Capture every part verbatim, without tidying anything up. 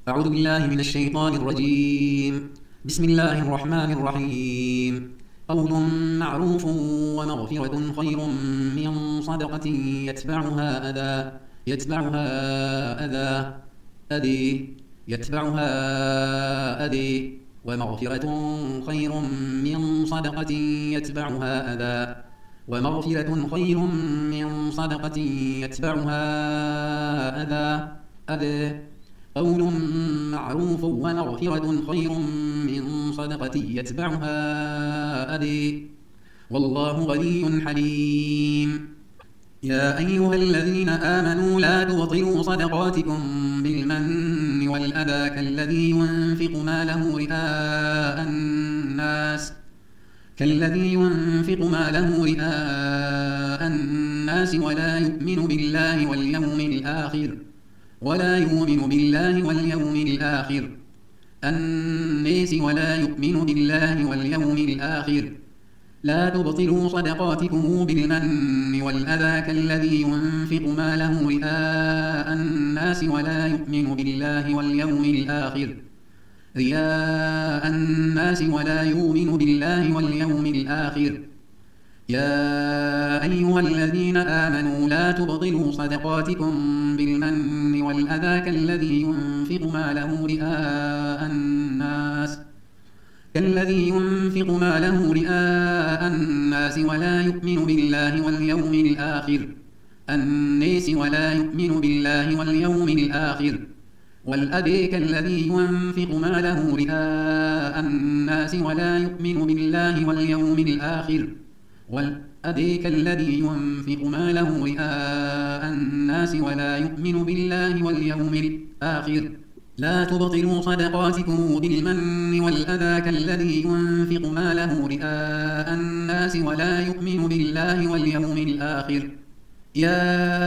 أعوذ بالله من الشيطان الرجيم. بسم الله الرحمن الرحيم. قول معروف ومغفرة خير من صدقة يتبعها أذى يتبعها أذى أذى يتبعها أذى ومغفرة خير من صدقة يتبعها أذى ومغفرة خير من صدقة يتبعها أذى أذى قول معروف ومغفرة خير من صدقة يتبعها أذى والله غني حليم. يا أيها الذين آمنوا لا تبطلوا صدقاتكم بالمن والأذى كالذي ينفق ماله رئاء الناس كالذي ينفق ماله رئاء الناس ولا يؤمن بالله واليوم الآخر ولا يؤمن بالله واليوم الآخر الناس ولا يؤمن بالله واليوم الآخر لا تبطلوا صدقاتكم بالمن والأذى كالذي ينفق ماله رئاء الناس ولا يؤمن بالله واليوم الآخر رياء الناس ولا يؤمن بالله واليوم الآخر يا أيها الذين آمنوا لا تبطلوا صدقاتكم بالمن والأذى كالذي ينفق ماله رئاء الناس كالذي ينفق ماله رئاء الناس ولا يؤمن بالله واليوم الآخر الناس ولا يؤمن بالله واليوم الآخر والأذى كالذي ينفق ماله رئاء الناس ولا يؤمن بالله واليوم الآخر والأذى كالذي ينفق ماله رئاء الناس ولا يؤمن بالله واليوم الآخر لا تبطلوا صدقاتكم بالمن والأذى كالذي ينفق ماله رئاء الناس ولا يؤمن بالله واليوم الآخر يا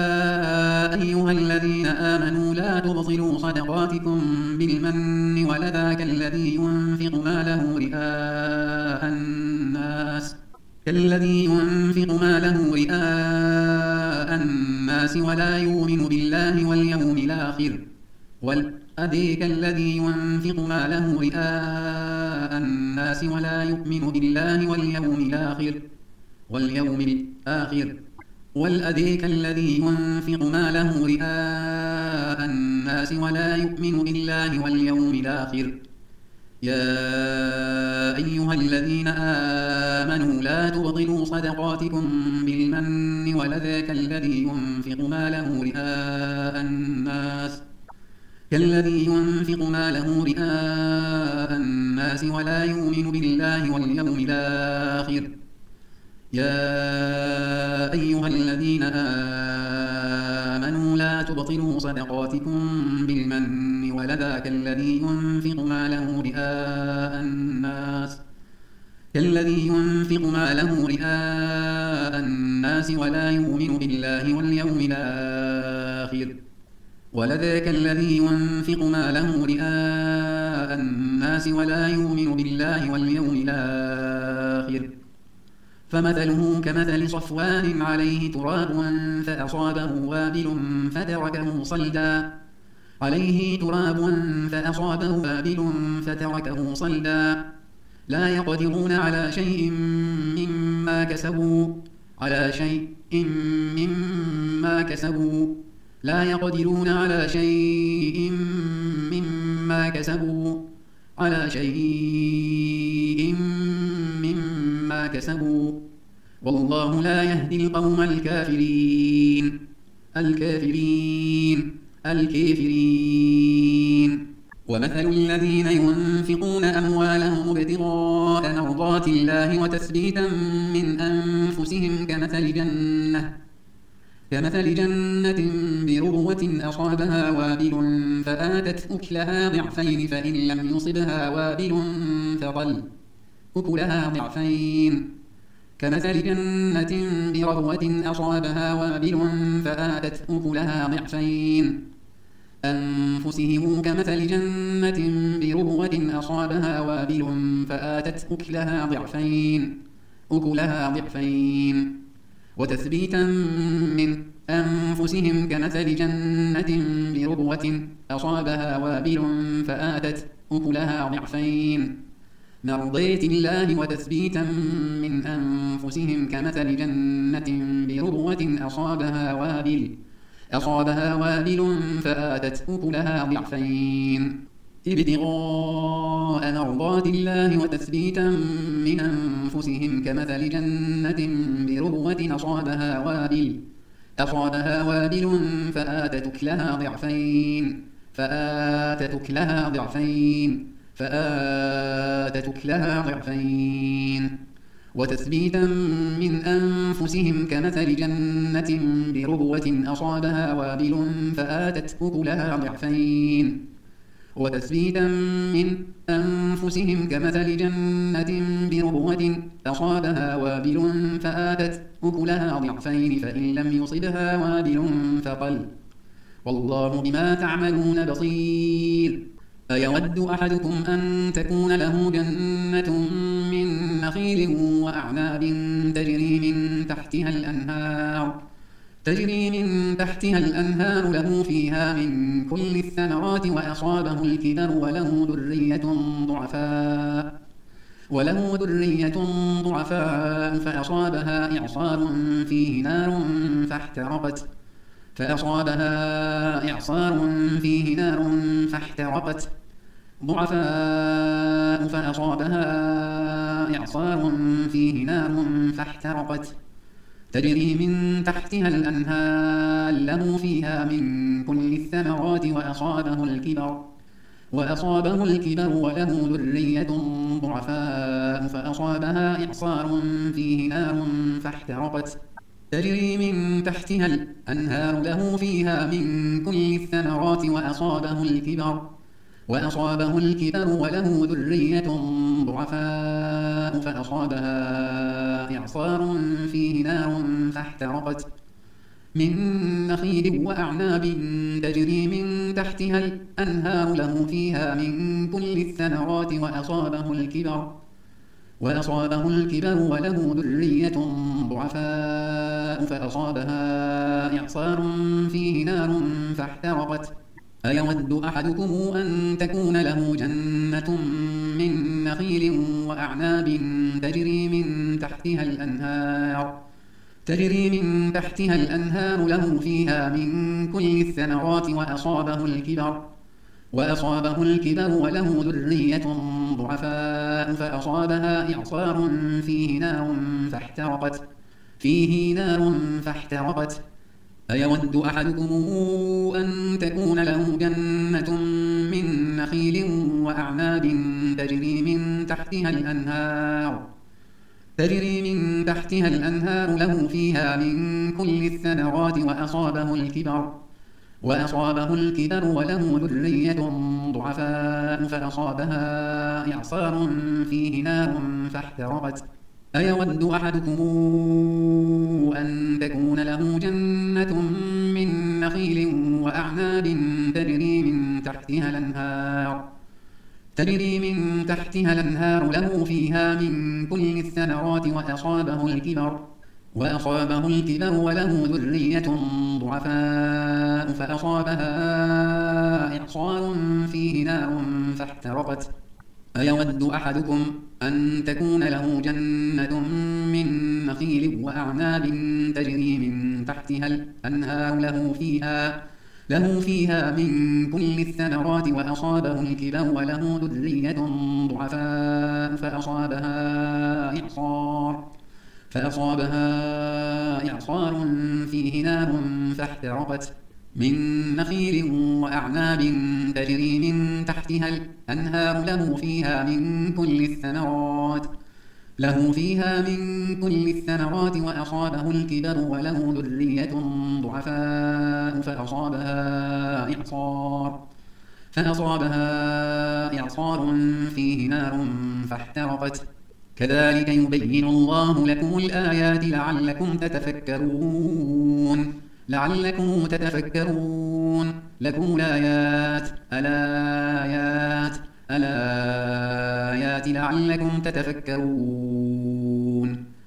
أيها الذين آمنوا لا تبطلوا صدقاتكم بالمن والأذى كالذي ينفق ماله رئاء الناس كالذي ينفق ماله رئاء الناس ولا يؤمن بالله واليوم الآخر والأذى كالذي ينفق ماله رئاء الناس ولا يؤمن بالله واليوم الآخر واليوم الآخر والأذى كالذي ينفق ماله رئاء الناس ولا يؤمن بالله واليوم الآخر يا أيها الذين آمنوا لا تبطلوا صدقاتكم بالمن والأذى كالذي ينفق ماله رئاء الناس كالذي ينفق ماله رئاء الناس ولا يؤمن بالله واليوم الآخر يا أيها الذين آمنوا لا تبطلوا صدقاتكم بالمن والأذى كالذي ينفق ماله رئاء الناس كالذي ينفق ماله رئاء الناس ولا يؤمن بالله واليوم الآخر والأذى كالذي ينفق ماله رئاء الناس ولا يؤمن بالله واليوم الآخر فمثله كمثل صفوان عليه تراب فأصابه وابل فتركه صلدا عليه تراب فأصابه وابل فتركه صلدا لا يقدرون على شيء مما كسبوا على شيء مما كسبوا لا يقدرون على شيء مما كسبوا على شيء مما كسبوا والله لا يهدي القوم الكافرين الكافرين الكافرين ومثل الذين ينفقون أموالهم ابتغاء مرضات الله وتثبيتا من أنفسهم كمثل جنة كمثل جنة بربوة أصابها وابل فآتت أكلها ضعفين فإن لم يصبها وابل فظل أكلها ضعفين كمثل جنة بربوة أصابها وابل فآتت أكلها ضعفين أنفسهم كمثل جنة بربوة أصابها وابل فآتت أكلها ضعفين أكلها ضعفين وتثبيتا من أنفسهم كمثل جنة بربوة أصابها وابل فآتت أكلها ضعفين مرضية الله وتثبيتا من أنفسهم كمثل جنة بربوة أصابها وابل أصابها وابل فآتت أكلها ضعفين ابتغاء مرضات الله وتثبيتا من أنفسهم كمثل جنة بربوة أصابها وابل أصابها وابل فآتت أكلها ضعفين فآتت أكلها ضعفين فآتت أكلها ضعفين وتثبيتا من أنفسهم كمثل جنة بربوة أصابها وابل فآتت أكلها ضعفين وتثبيتا من أنفسهم كمثل جنة بربوة أصابها وابل فآتت أكلها ضعفين فإن لم يصبها وابل فطل والله بما تعملون بصير أيود أحدكم أن تكون له جنة من نخيل وأعناب تجري من تحتها الأنهار تجري من تحتها الأنهار له فيها من كل الثمرات وأصابه الكبر وله ذرية ضعفاء وله ذرية ضعفاء فأصابها إعصار فيه نار فاحترقت فأصابها إعصار فيه نار فاحترقت ضعفاء فأصابها إعصار فيه نار فاحترقت تجري من تحتها الأنهار له فيها من كل الثمرات وأصابه الكبر وأصابه الكبر وله ذرية ضعفاء فأصابها إعصار فيه نار فاحترقت تجري من تحتها الأنهار له فيها من كل الثمرات وأصابه الكبر وأصابه الكبر وله ذرية ضعفاء فأصابها إعصار فيه نار فاحترقت من نخيل وأعناب تجري من تحتها الأنهار له فيها من كل الثمرات وأصابه الكبر وأصابه الكبر وله ذرية ضعفاء فأصابها إعصار فيه نار فاحترقت أيود أحدكم أن تكون له جنة من نخيل وأعناب تجري من تحتها الأنهار تجري من تحتها الأنهار له فيها من كل الثمرات وأصابه الكبر وأصابه الكبر وله ذرية ضعفاء فأصابها إعصار فيه نار فاحترقت فيه نار فاحترقت أيود أحدكم أن تكون له جنة من نخيل وأعناب تجري من تحتها الأنهار تجري من تحتها الأنهار له فيها من كل الثمرات وأصابه الكبر وأصابه الكبر وله ذرية ضعفاء فأصابها إعصار فيه نار فاحترقت أيود أحدكم أن تكون له جنة من نخيل وأعناب تجري من تحتها الأنهار تجري من تحتها الأنهار له فيها من كل الثمرات وأصابه الكبر وأصابه الكبر وله ذرية ضعفاء فأصابها إعصار فيه نار فاحترقت أيود أحدكم أن تكون له جنة من نخيل وأعناب تجري من تحتها الأنهار له فيها له فيها من كل الثمرات وأصابه الكبر وله ذرية ضعفاء فأصابها إعصار فأصابها إعصار فيه نار فاحترقت من نخيل وأعناب تجري من تحتها الأنهار له فيها من كل الثمرات له فيها من كل الثمرات وأصابه الكبر وله ذرية ضعفاء فأصابها إعصار فأصابها إعصار فيه نار فاحترقت كذلك يبين الله لكم الآيات لعلكم تتفكرون لعلكم تتفكرون لكم الآيات الآيات الآيات لعلكم تتفكرون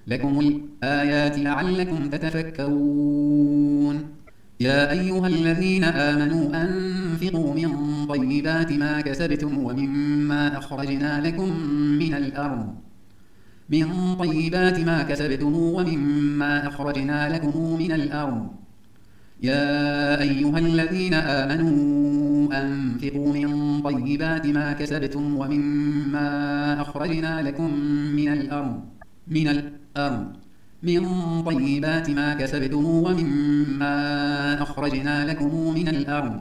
لكم الآيات لعلكم تتفكرون يا أيها الذين آمنوا أنفقوا من طيبات ما كسبتم ومما أخرجنا لكم من الأرض من طيبات ما كسبتم ومما أخرجنا لكم من الأرض يا أيها الذين آمنوا أنفقوا من طيبات ما كسبتم ومما أخرجنا لكم من الأرض من الأرض من طيبات ما كسبتم ومما أخرجنا لكم من الأرض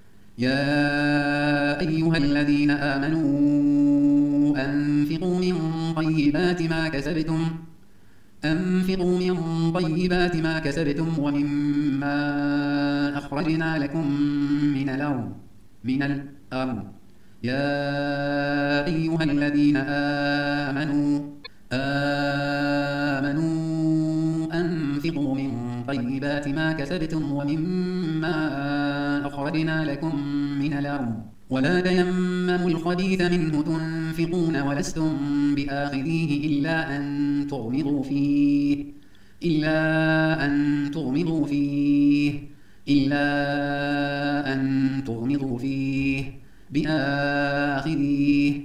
يا أيها الذين آمنوا أنفقوا من طيبات ما كسبتم أنفقوا من طيبات ما كسبتم ومما أخرجنا لكم من الأرض من الأرض يا أيها الذين آمنوا آمنوا أنفقوا من طيبات ما كسبتم ومما أخرجنا لكم من الأرض ولا تيمموا الخبيث منه تنفقون ولستم بآخذيه إلا أن تغمضوا فيه إلا أن تغمضوا فيه إلا أن تغمضوا فيه بآخذيه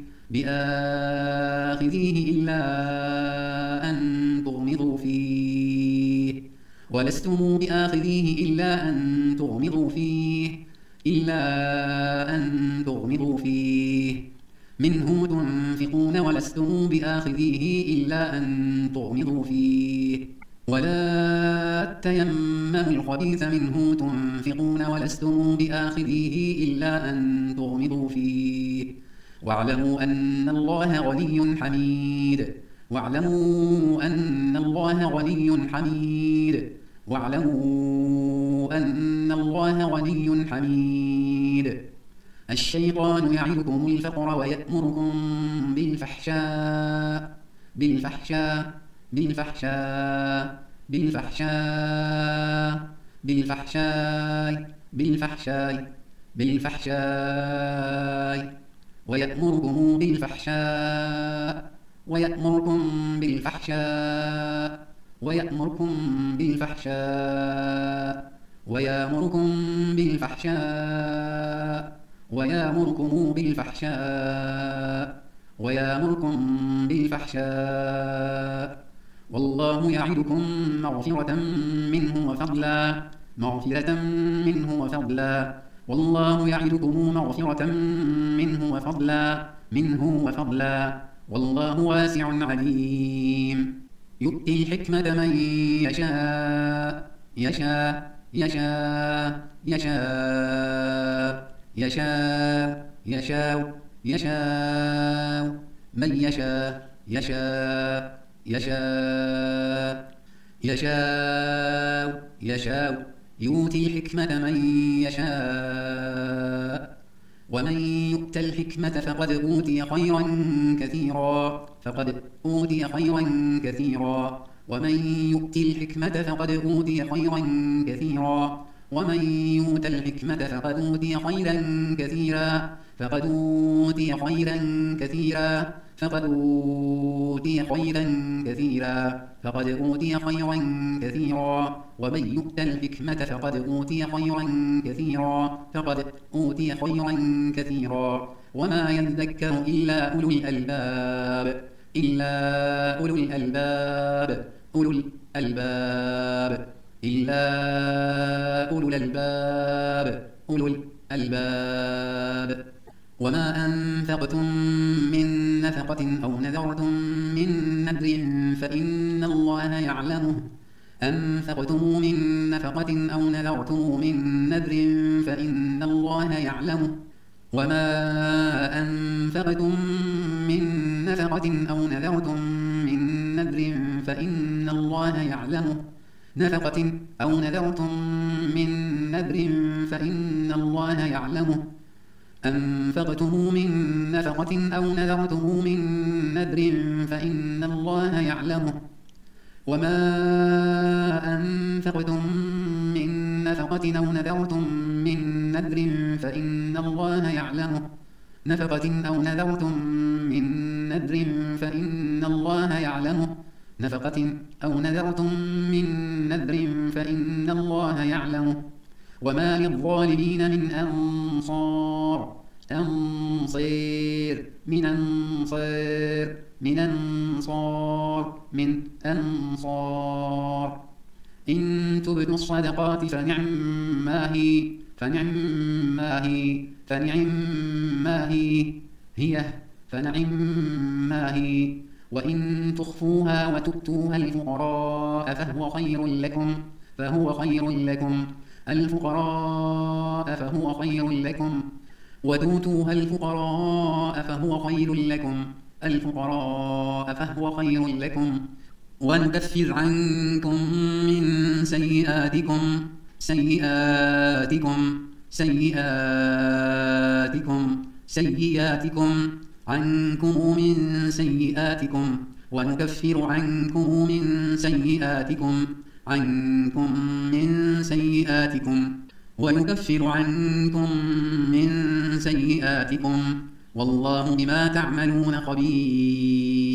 بآخذيه إلا أن تغمضوا فيه ولستم بآخذيه إلا أن تغمضوا فيه إلا أن تغمضوا فيه منه تنفقون ولستم بآخذيه إلا أن تغمضوا فيه ولا تيمموا الخبيث منه تنفقون ولستم بآخذيه إلا أن تغمضوا فيه واعلموا أن الله غني حميد واعلموا أن الله غني حميد واعلموا أن الله غني حميد الشيطان يعدكم الفقر ويأمركم بالفحشاء بالفحشاء بالفحشاء بالفحشاء بالفحشاء بالفحشاء بالفحشاء ويأمركم بالفحشاء ويأمركم بالفحشاء ويأمركم بالفحشاء ويأمركم بالفحشاء ويأمركم بالفحشاء ويأمركم بالفحشاء والله يعدكم مغفرة منه وفضلا مغفرة منه وفضلا والله يعدكم مغفرة منه وفضلا منه وفضلا والله واسع عليم يؤتي الحكمة من يشاء يشاء يشاء يشاء يشاء يشاء يشاء من يشاء يشاء يشاء يشاء يشاء يؤتي الحكمة من يشاء ومن يؤت الحكمة فقد أوتي خيرا كثيرا فقد أوتي خيرا كثيرا ومن يؤت الحكمة فقد أوتي خيرا كثيرا ومن يؤت الحكمة فقد أوتي خيرا كثيرا فقد أوتي خيرا كثيرا فقد أوتي خيرا كثيرا فقد أوتي خيرا كثيرا ومن يؤت الحكمة فقد أوتي خيرا كثيرا فقد أوتي خيرا كثيرا وما يذكر إلا أولو الألباب إلا أولو الألباب أولو الألباب إلا أولو الألباب أولو الألباب وما أنفقتم من نفقة أو نذرتم من نذر فإن الله يعلمه أنفقتم من نفقة أو نذرتم من نذر فإن الله يعلمه وما أنفقتم من نفقة أو نذرتم من نذر فإن الله يعلمه نفقة أو نذرتم من نذر فإن الله يعلمه أنفقتم من نفقة أو نذرتم من نذر فإن الله يعلمه وما أنفقتم من نفقة أو نذرتم من نذر فإن الله يعلمه نفقة أو نذرتم من نذر فإن الله يعلمه نفقة أو نذرتم من نذر فإن الله يعلمه وما للظالمين من أنصار أنصير من أنصير من أنصار من أنصار إن تبدوا الصدقات فنعما هي فنعما هي فنعما هي هي فنعما هي وإن تخفوها وتؤتوها الفقراء فهو خير لكم فهو خير لكم الفقراء فهو خير لكم وتؤتوها الفقراء فهو خير لكم الفقراء فهو خير لكم ونكفر عنكم من سيئاتكم سيئاتكم سيئاتكم سيئاتكم عنكم من سيئاتكم ونكفر عنكم من سيئاتكم عنكم من سيئاتكم ونكفر عنكم من سيئاتكم والله بما تعملون خبير.